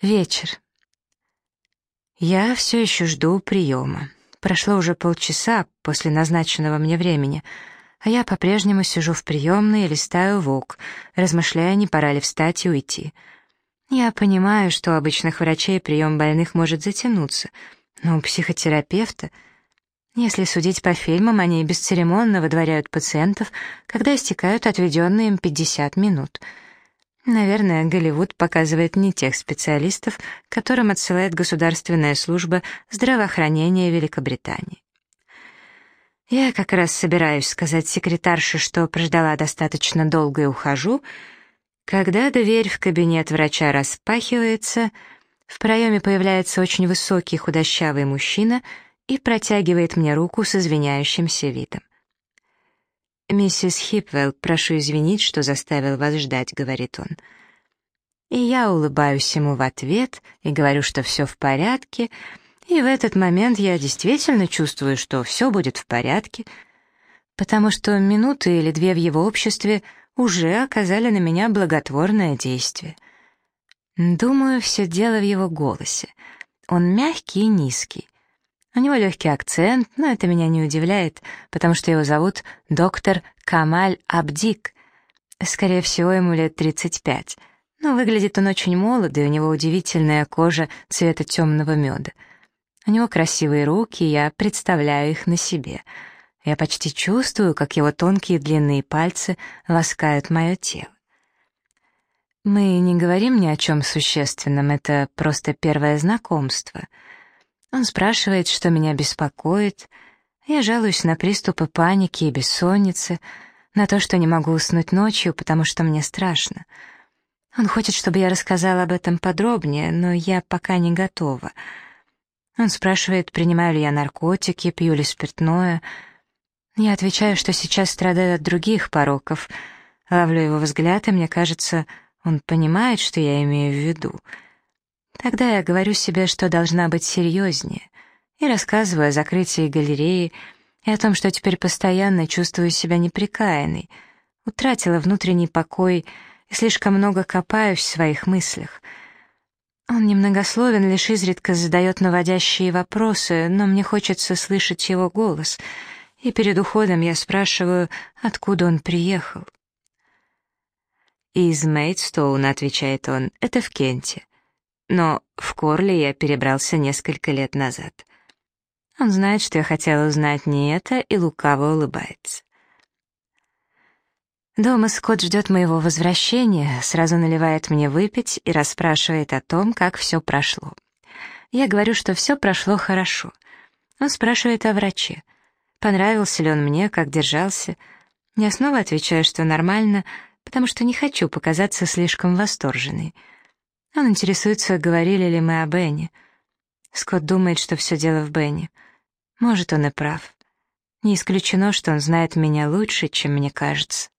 Вечер. Я все еще жду приема. Прошло уже полчаса после назначенного мне времени, а я по-прежнему сижу в приемной и листаю ВОК, размышляя, не пора ли встать и уйти. Я понимаю, что у обычных врачей прием больных может затянуться, но у психотерапевта, если судить по фильмам, они бесцеремонно выдворяют пациентов, когда истекают отведенные им 50 минут. Наверное, Голливуд показывает не тех специалистов, которым отсылает Государственная служба здравоохранения Великобритании. Я как раз собираюсь сказать секретарше, что прождала достаточно долго и ухожу, когда дверь в кабинет врача распахивается, в проеме появляется очень высокий худощавый мужчина и протягивает мне руку с извиняющимся видом. «Миссис Хипвелл, прошу извинить, что заставил вас ждать», — говорит он. И я улыбаюсь ему в ответ и говорю, что все в порядке, и в этот момент я действительно чувствую, что все будет в порядке, потому что минуты или две в его обществе уже оказали на меня благотворное действие. Думаю, все дело в его голосе. Он мягкий и низкий. У него легкий акцент, но это меня не удивляет, потому что его зовут доктор Камаль Абдик. Скорее всего, ему лет 35, но выглядит он очень молодо, и у него удивительная кожа цвета темного меда. У него красивые руки, и я представляю их на себе. Я почти чувствую, как его тонкие длинные пальцы ласкают мое тело. Мы не говорим ни о чем существенном, это просто первое знакомство. Он спрашивает, что меня беспокоит. Я жалуюсь на приступы паники и бессонницы, на то, что не могу уснуть ночью, потому что мне страшно. Он хочет, чтобы я рассказала об этом подробнее, но я пока не готова. Он спрашивает, принимаю ли я наркотики, пью ли спиртное. Я отвечаю, что сейчас страдаю от других пороков. Ловлю его взгляд, и мне кажется, он понимает, что я имею в виду. Тогда я говорю себе, что должна быть серьезнее, и рассказываю о закрытии галереи и о том, что теперь постоянно чувствую себя неприкаянной, утратила внутренний покой и слишком много копаюсь в своих мыслях. Он немногословен, лишь изредка задает наводящие вопросы, но мне хочется слышать его голос, и перед уходом я спрашиваю, откуда он приехал. «Из Мейдстоуна», — отвечает он, — «это в Кенте. Но в Корли я перебрался несколько лет назад». Он знает, что я хотела узнать не это, и лукаво улыбается. Дома Скотт ждет моего возвращения, сразу наливает мне выпить и расспрашивает о том, как все прошло. Я говорю, что все прошло хорошо. Он спрашивает о враче. Понравился ли он мне, как держался. Я снова отвечаю, что нормально, потому что не хочу показаться слишком восторженной. Он интересуется, говорили ли мы о Бене. Скотт думает, что все дело в Бене. Может, он и прав. Не исключено, что он знает меня лучше, чем мне кажется.